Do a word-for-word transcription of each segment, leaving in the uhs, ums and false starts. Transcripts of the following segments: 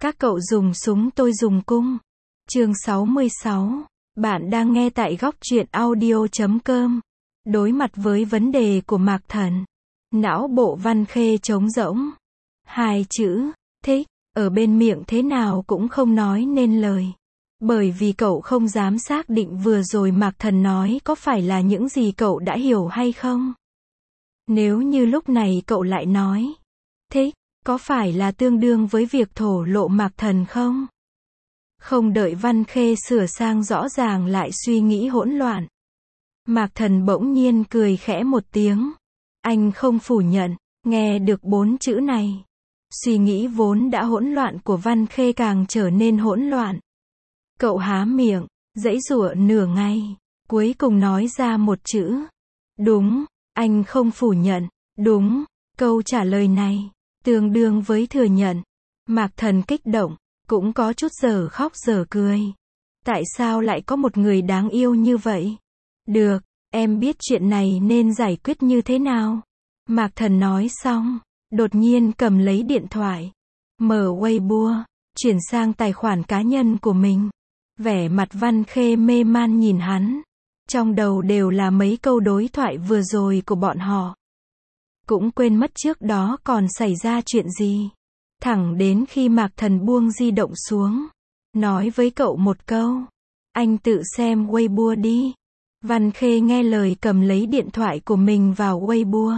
Các cậu dùng súng tôi dùng cung. Chương sáu mươi sáu. Bạn đang nghe tại góc truyện audio chấm com. Đối mặt với vấn đề của Mạc Thần, não bộ Văn Khê trống rỗng. Hai chữ, thích, ở bên miệng thế nào cũng không nói nên lời. Bởi vì cậu không dám xác định vừa rồi Mạc Thần nói có phải là những gì cậu đã hiểu hay không. Nếu như lúc này cậu lại nói, thích, có phải là tương đương với việc thổ lộ Mạc Thần không? Không đợi Văn Khê sửa sang rõ ràng lại suy nghĩ hỗn loạn. Mạc Thần bỗng nhiên cười khẽ một tiếng. Anh không phủ nhận, nghe được bốn chữ này. Suy nghĩ vốn đã hỗn loạn của Văn Khê càng trở nên hỗn loạn. Cậu há miệng, giãy giụa nửa ngày, cuối cùng nói ra một chữ. Đúng, anh không phủ nhận, đúng, câu trả lời này tương đương với thừa nhận. Mạc Thần kích động, cũng có chút giờ khóc giờ cười. Tại sao lại có một người đáng yêu như vậy? Được, em biết chuyện này nên giải quyết như thế nào? Mạc Thần nói xong, đột nhiên cầm lấy điện thoại, mở Weibo, chuyển sang tài khoản cá nhân của mình. Vẻ mặt Văn Khê mê man nhìn hắn. Trong đầu đều là mấy câu đối thoại vừa rồi của bọn họ. Cũng quên mất trước đó còn xảy ra chuyện gì. Thẳng đến khi Mạc Thần buông di động xuống, nói với cậu một câu. Anh tự xem Weibo đi. Văn Khê nghe lời cầm lấy điện thoại của mình vào Weibo.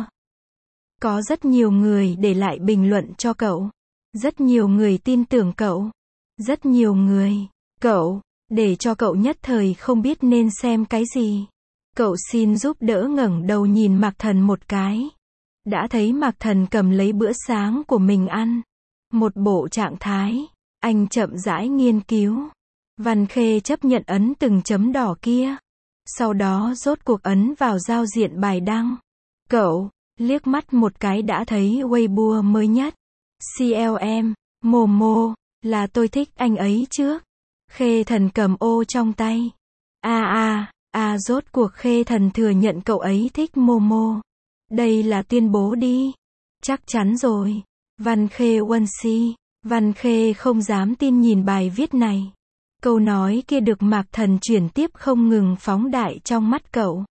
Có rất nhiều người để lại bình luận cho cậu. Rất nhiều người tin tưởng cậu. Rất nhiều người, cậu, để cho cậu nhất thời không biết nên xem cái gì. Cậu xin giúp đỡ ngẩng đầu nhìn Mạc Thần một cái. Đã thấy Mạc Thần cầm lấy bữa sáng của mình ăn. Một bộ trạng thái, anh chậm rãi nghiên cứu. Văn Khê chấp nhận ấn từng chấm đỏ kia. Sau đó rốt cuộc ấn vào giao diện bài đăng. Cậu, liếc mắt một cái đã thấy Weibo mới nhất. xê lờ em, Momo, là tôi thích anh ấy trước. Khê Thần cầm ô trong tay. A a, a rốt cuộc Khê Thần thừa nhận cậu ấy thích Momo. Đây là tuyên bố đi. Chắc chắn rồi. Văn Khê Won Si. Văn Khê không dám tin nhìn bài viết này. Câu nói kia được Mạc Thần chuyển tiếp không ngừng phóng đại trong mắt cậu.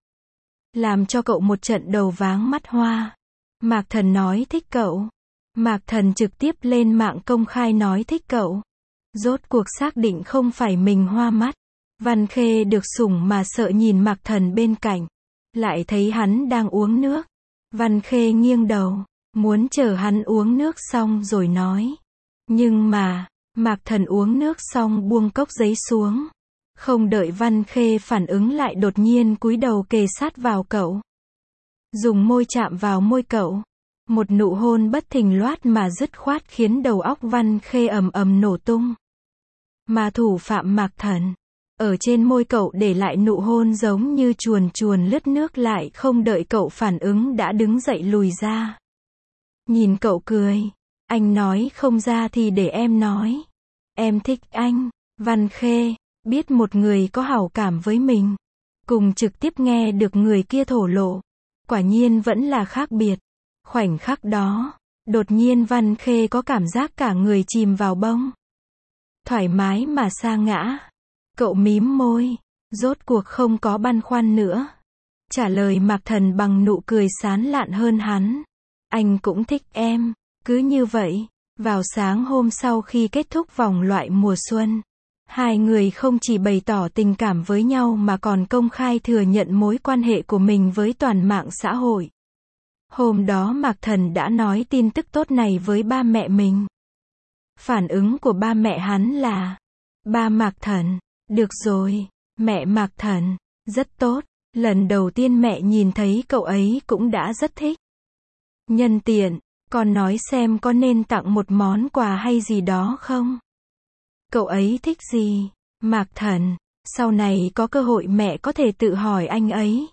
Làm cho cậu một trận đầu váng mắt hoa. Mạc Thần nói thích cậu. Mạc Thần trực tiếp lên mạng công khai nói thích cậu. Rốt cuộc xác định không phải mình hoa mắt. Văn Khê được sủng mà sợ nhìn Mạc Thần bên cạnh. Lại thấy hắn đang uống nước. Văn Khê nghiêng đầu, muốn chờ hắn uống nước xong rồi nói. Nhưng mà, Mạc Thần uống nước xong buông cốc giấy xuống. Không đợi Văn Khê phản ứng lại đột nhiên cúi đầu kề sát vào cậu. Dùng môi chạm vào môi cậu. Một nụ hôn bất thình loát mà dứt khoát khiến đầu óc Văn Khê ầm ầm nổ tung. Mà thủ phạm Mạc Thần, ở trên môi cậu để lại nụ hôn giống như chuồn chuồn lướt nước lại không đợi cậu phản ứng đã đứng dậy lùi ra. Nhìn cậu cười, anh nói không ra thì để em nói. Em thích anh. Văn Khê, biết một người có hảo cảm với mình, cùng trực tiếp nghe được người kia thổ lộ. Quả nhiên vẫn là khác biệt. Khoảnh khắc đó, đột nhiên Văn Khê có cảm giác cả người chìm vào bông. Thoải mái mà sa ngã. Cậu mím môi, rốt cuộc không có băn khoăn nữa. Trả lời Mạc Thần bằng nụ cười sán lạn hơn hắn. Anh cũng thích em. Cứ như vậy, vào sáng hôm sau khi kết thúc vòng loại mùa xuân, hai người không chỉ bày tỏ tình cảm với nhau mà còn công khai thừa nhận mối quan hệ của mình với toàn mạng xã hội. Hôm đó Mạc Thần đã nói tin tức tốt này với ba mẹ mình. Phản ứng của ba mẹ hắn là: ba Mạc Thần, được rồi, mẹ Mạc Thần, rất tốt. Lần đầu tiên mẹ nhìn thấy cậu ấy cũng đã rất thích. Nhân tiện, con nói xem có nên tặng một món quà hay gì đó không? Cậu ấy thích gì? Mạc Thần, sau này có cơ hội mẹ có thể tự hỏi anh ấy.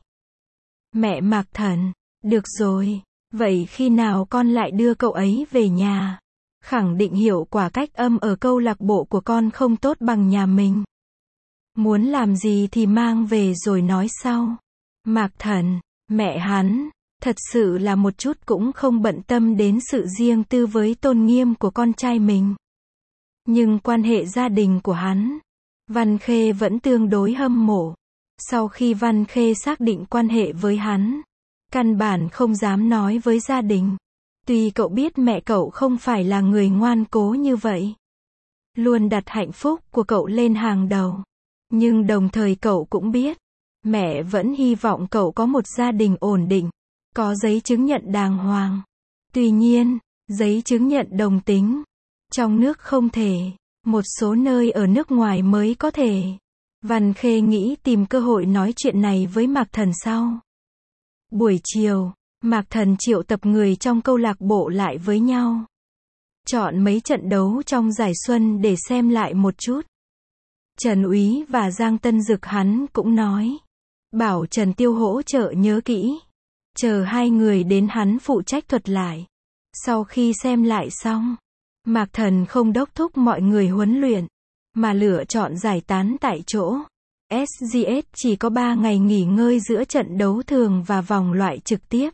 Mẹ Mạc Thần, được rồi, vậy khi nào con lại đưa cậu ấy về nhà? Khẳng định hiệu quả cách âm ở câu lạc bộ của con không tốt bằng nhà mình. Muốn làm gì thì mang về rồi nói sau. Mạc Thần, mẹ hắn, thật sự là một chút cũng không bận tâm đến sự riêng tư với tôn nghiêm của con trai mình. Nhưng quan hệ gia đình của hắn, Văn Khê vẫn tương đối hâm mộ. Sau khi Văn Khê xác định quan hệ với hắn, căn bản không dám nói với gia đình. Tuy cậu biết mẹ cậu không phải là người ngoan cố như vậy, luôn đặt hạnh phúc của cậu lên hàng đầu. Nhưng đồng thời cậu cũng biết, mẹ vẫn hy vọng cậu có một gia đình ổn định, có giấy chứng nhận đàng hoàng. Tuy nhiên, giấy chứng nhận đồng tính, trong nước không thể, một số nơi ở nước ngoài mới có thể. Văn Khê nghĩ tìm cơ hội nói chuyện này với Mạc Thần sau. Buổi chiều, Mạc Thần triệu tập người trong câu lạc bộ lại với nhau. Chọn mấy trận đấu trong giải xuân để xem lại một chút. Trần Úy và Giang Tân Dực hắn cũng nói. Bảo Trần Tiêu hỗ trợ nhớ kỹ. Chờ hai người đến hắn phụ trách thuật lại. Sau khi xem lại xong, Mạc Thần không đốc thúc mọi người huấn luyện, mà lựa chọn giải tán tại chỗ. ét giê ét chỉ có ba ngày nghỉ ngơi giữa trận đấu thường và vòng loại trực tiếp.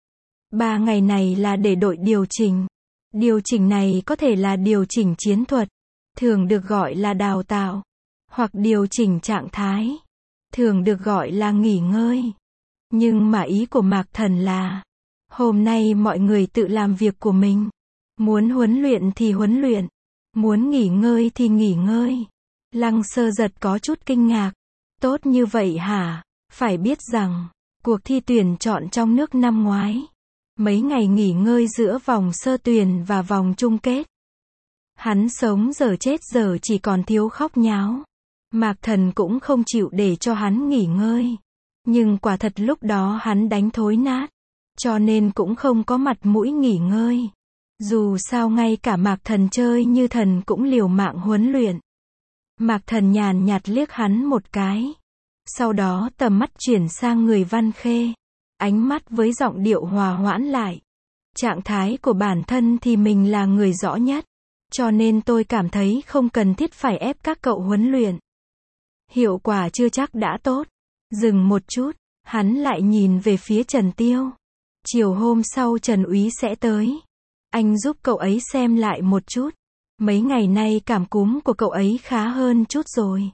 ba ngày này là để đội điều chỉnh. Điều chỉnh này có thể là điều chỉnh chiến thuật, thường được gọi là đào tạo, hoặc điều chỉnh trạng thái, thường được gọi là nghỉ ngơi. Nhưng mà ý của Mạc Thần là, hôm nay mọi người tự làm việc của mình. Muốn huấn luyện thì huấn luyện, muốn nghỉ ngơi thì nghỉ ngơi. Lăng Sơ Giật có chút kinh ngạc. Tốt như vậy hả? Phải biết rằng, cuộc thi tuyển chọn trong nước năm ngoái, mấy ngày nghỉ ngơi giữa vòng sơ tuyển và vòng chung kết. Hắn sống giờ chết giờ chỉ còn thiếu khóc nháo. Mạc Thần cũng không chịu để cho hắn nghỉ ngơi. Nhưng quả thật lúc đó hắn đánh thối nát, cho nên cũng không có mặt mũi nghỉ ngơi. Dù sao ngay cả Mạc Thần chơi như thần cũng liều mạng huấn luyện. Mạc Thần nhàn nhạt liếc hắn một cái. Sau đó tầm mắt chuyển sang người Văn Khê. Ánh mắt với giọng điệu hòa hoãn lại. Trạng thái của bản thân thì mình là người rõ nhất. Cho nên tôi cảm thấy không cần thiết phải ép các cậu huấn luyện. Hiệu quả chưa chắc đã tốt. Dừng một chút, hắn lại nhìn về phía Trần Tiêu. Chiều hôm sau Trần Úy sẽ tới. Anh giúp cậu ấy xem lại một chút. Mấy ngày nay cảm cúm của cậu ấy khá hơn chút rồi.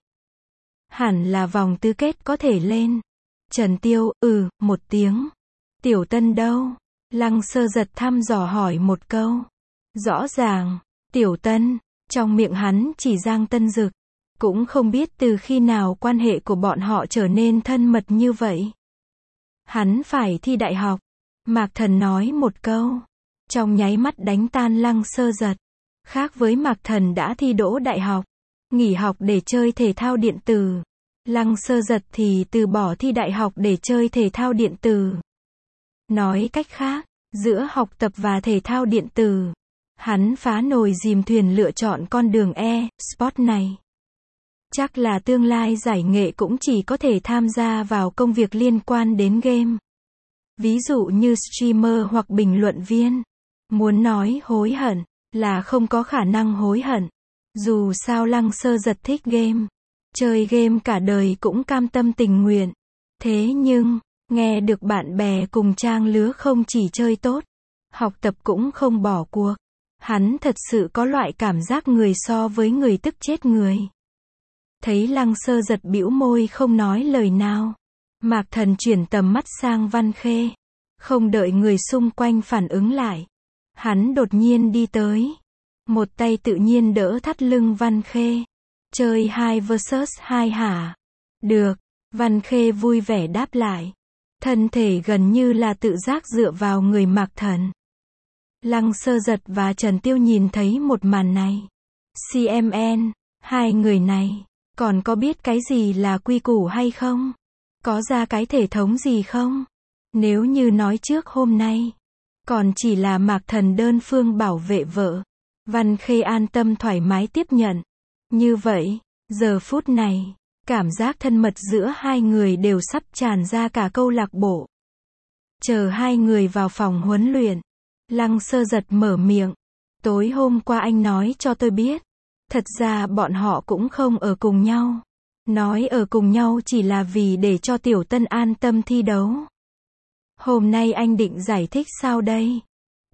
Hẳn là vòng tứ kết có thể lên. Trần Tiêu, ừ, một tiếng. Tiểu Tân đâu? Lăng Sơ Giật thăm dò hỏi một câu. Rõ ràng, Tiểu Tân, trong miệng hắn chỉ Giang Tân Dực. Cũng không biết từ khi nào quan hệ của bọn họ trở nên thân mật như vậy. Hắn phải thi đại học. Mạc Thần nói một câu. Trong nháy mắt đánh tan Lăng Sơ Giật. Khác với Mạc Thần đã thi đỗ đại học, nghỉ học để chơi thể thao điện tử. Lăng Sơ Giật thì từ bỏ thi đại học để chơi thể thao điện tử. Nói cách khác, giữa học tập và thể thao điện tử, hắn phá nồi dìm thuyền lựa chọn con đường e-sport này. Chắc là tương lai giải nghệ cũng chỉ có thể tham gia vào công việc liên quan đến game. Ví dụ như streamer hoặc bình luận viên. Muốn nói hối hận, là không có khả năng hối hận. Dù sao Lăng Sơ Giật thích game. Chơi game cả đời cũng cam tâm tình nguyện. Thế nhưng, nghe được bạn bè cùng trang lứa không chỉ chơi tốt, học tập cũng không bỏ cuộc. Hắn thật sự có loại cảm giác người so với người tức chết người. Thấy Lăng Sơ Giật bĩu môi không nói lời nào. Mạc Thần chuyển tầm mắt sang Văn Khê. Không đợi người xung quanh phản ứng lại. Hắn đột nhiên đi tới. Một tay tự nhiên đỡ thắt lưng Văn Khê. Chơi hai versus hai hả? Được. Văn Khê vui vẻ đáp lại. Thân thể gần như là tự giác dựa vào người Mạc Thần. Lăng Sơ Giật và Trần Tiêu nhìn thấy một màn này. xê em en, hai người này, còn có biết cái gì là quy củ hay không? Có ra cái thể thống gì không? Nếu như nói trước hôm nay, còn chỉ là Mạc Thần đơn phương bảo vệ vợ, Văn Khê an tâm thoải mái tiếp nhận. Như vậy, giờ phút này, cảm giác thân mật giữa hai người đều sắp tràn ra cả câu lạc bộ. Chờ hai người vào phòng huấn luyện, Lăng Sơ Giật mở miệng. Tối hôm qua anh nói cho tôi biết, thật ra bọn họ cũng không ở cùng nhau. Nói ở cùng nhau chỉ là vì để cho Tiểu Tân an tâm thi đấu. Hôm nay anh định giải thích sao đây? Chậc,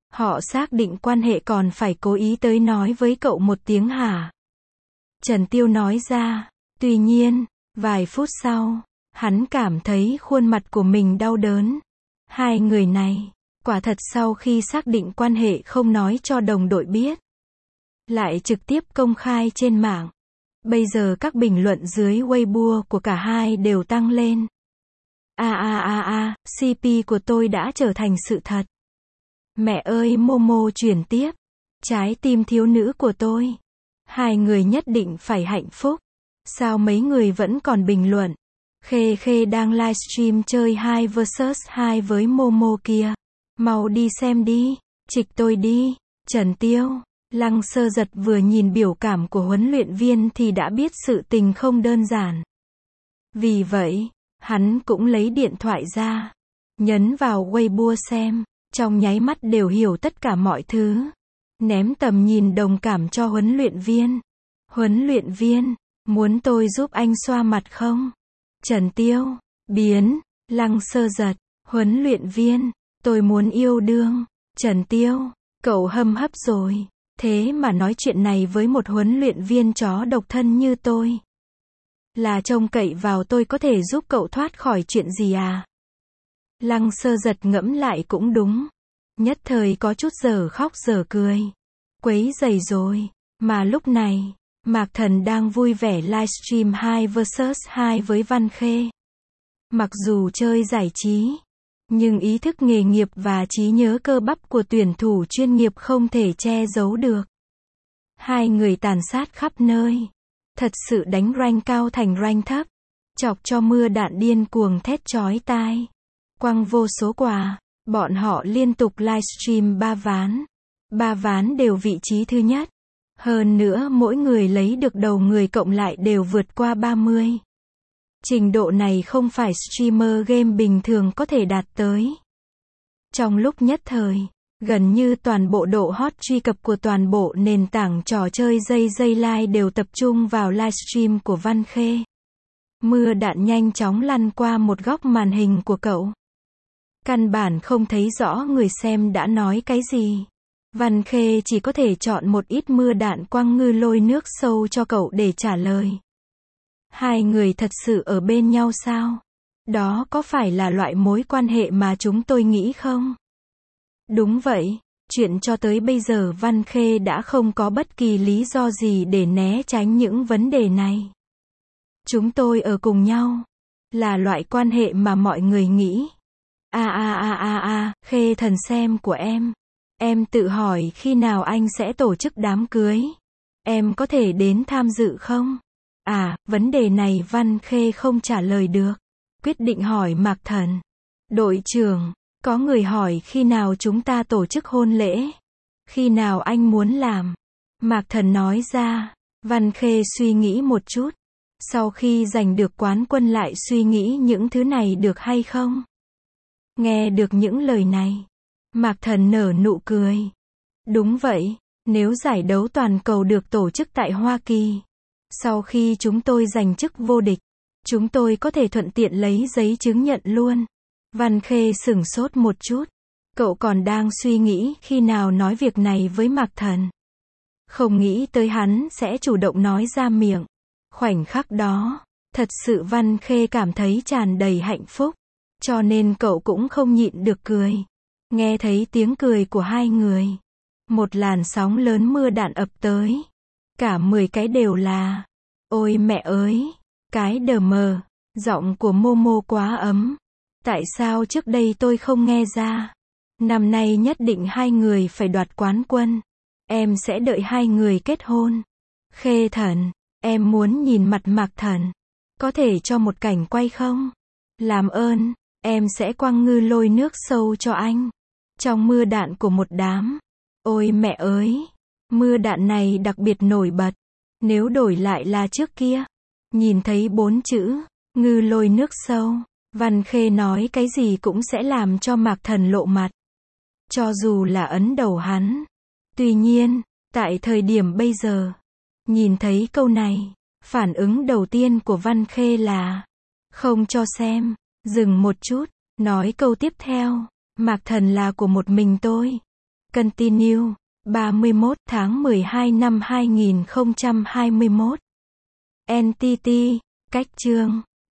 Họ xác định quan hệ còn phải cố ý tới nói với cậu một tiếng hả? Trần Tiêu nói ra. Tuy nhiên, vài phút sau, hắn cảm thấy khuôn mặt của mình đau đớn. Hai người này, quả thật sau khi xác định quan hệ không nói cho đồng đội biết, lại trực tiếp công khai trên mạng. Bây giờ các bình luận dưới Weibo của cả hai đều tăng lên. A a a a, xê pê của tôi đã trở thành sự thật. Mẹ ơi, Momo chuyển tiếp. Trái tim thiếu nữ của tôi. Hai người nhất định phải hạnh phúc. Sao mấy người vẫn còn bình luận? Khê Khê đang livestream chơi hai versus hai với Momo kia. Mau đi xem đi. Trịch tôi đi. Trần Tiêu. Lăng Sơ Giật vừa nhìn biểu cảm của huấn luyện viên thì đã biết sự tình không đơn giản. Vì vậy, hắn cũng lấy điện thoại ra, nhấn vào Weibo xem, trong nháy mắt đều hiểu tất cả mọi thứ. Ném tầm nhìn đồng cảm cho huấn luyện viên. Huấn luyện viên, muốn tôi giúp anh xoa mặt không? Trần Tiêu, biến. Lăng Sơ Giật, huấn luyện viên, tôi muốn yêu đương. Trần Tiêu, cậu hâm hấp rồi. Thế mà nói chuyện này với một huấn luyện viên chó độc thân như tôi. Là trông cậy vào tôi có thể giúp cậu thoát khỏi chuyện gì à? Lăng Sơ Giật ngẫm lại cũng đúng. Nhất thời có chút giờ khóc giờ cười. Quấy rầy rồi. Mà lúc này, Mạc Thần đang vui vẻ livestream hai versus hai với Văn Khê. Mặc dù chơi giải trí, nhưng ý thức nghề nghiệp và trí nhớ cơ bắp của tuyển thủ chuyên nghiệp không thể che giấu được. Hai người tàn sát khắp nơi. Thật sự đánh rank cao thành rank thấp. Chọc cho mưa đạn điên cuồng thét chói tai. Quăng vô số quà. Bọn họ liên tục livestream ba ván. Ba ván đều vị trí thứ nhất. Hơn nữa mỗi người lấy được đầu người cộng lại đều vượt qua ba mươi. Trình độ này không phải streamer game bình thường có thể đạt tới. Trong lúc nhất thời, gần như toàn bộ độ hot truy cập của toàn bộ nền tảng trò chơi dây dây live đều tập trung vào livestream của Văn Khê. Mưa đạn nhanh chóng lăn qua một góc màn hình của cậu. Căn bản không thấy rõ người xem đã nói cái gì. Văn Khê chỉ có thể chọn một ít mưa đạn quăng ngư lôi nước sâu cho cậu để trả lời. Hai người thật sự ở bên nhau sao? Đó có phải là loại mối quan hệ mà chúng tôi nghĩ không? Đúng vậy, chuyện cho tới bây giờ Văn Khê đã không có bất kỳ lý do gì để né tránh những vấn đề này. Chúng tôi ở cùng nhau. Là loại quan hệ mà mọi người nghĩ. A a a a a, Khê thần xem của em. Em tự hỏi khi nào anh sẽ tổ chức đám cưới. Em có thể đến tham dự không? À, vấn đề này Văn Khê không trả lời được. Quyết định hỏi Mạc Thần. Đội trưởng, có người hỏi khi nào chúng ta tổ chức hôn lễ. Khi nào anh muốn làm? Mạc Thần nói ra. Văn Khê suy nghĩ một chút. Sau khi giành được quán quân lại suy nghĩ những thứ này được hay không? Nghe được những lời này, Mạc Thần nở nụ cười. Đúng vậy, nếu giải đấu toàn cầu được tổ chức tại Hoa Kỳ, sau khi chúng tôi giành chức vô địch, chúng tôi có thể thuận tiện lấy giấy chứng nhận luôn. Văn Khê sửng sốt một chút. Cậu còn đang suy nghĩ khi nào nói việc này với Mạc Thần. Không nghĩ tới hắn sẽ chủ động nói ra miệng. Khoảnh khắc đó, thật sự Văn Khê cảm thấy tràn đầy hạnh phúc. Cho nên cậu cũng không nhịn được cười. Nghe thấy tiếng cười của hai người. Một làn sóng lớn mưa đạn ập tới. Cả mười cái đều là. Ôi mẹ ơi. Cái đờ mờ. Giọng của Momo quá ấm. Tại sao trước đây tôi không nghe ra? Năm nay nhất định hai người phải đoạt quán quân. Em sẽ đợi hai người kết hôn. Khê Thần. Em muốn nhìn mặt Mạc Thần. Có thể cho một cảnh quay không? Làm ơn. Em sẽ quăng ngư lôi nước sâu cho anh. Trong mưa đạn của một đám. Ôi mẹ ơi. Mưa đạn này đặc biệt nổi bật. Nếu đổi lại là trước kia. Nhìn thấy bốn chữ. Ngư lôi nước sâu. Văn Khê nói cái gì cũng sẽ làm cho Mạc Thần lộ mặt. Cho dù là ấn đầu hắn. Tuy nhiên, tại thời điểm bây giờ. Nhìn thấy câu này. Phản ứng đầu tiên của Văn Khê là. Không cho xem. Dừng một chút. Nói câu tiếp theo. Mạc Thần là của một mình tôi. Continue. ba mươi mốt tháng mười hai năm hai nghìn không trăm hai mươi mốt. Entity. Cách chương.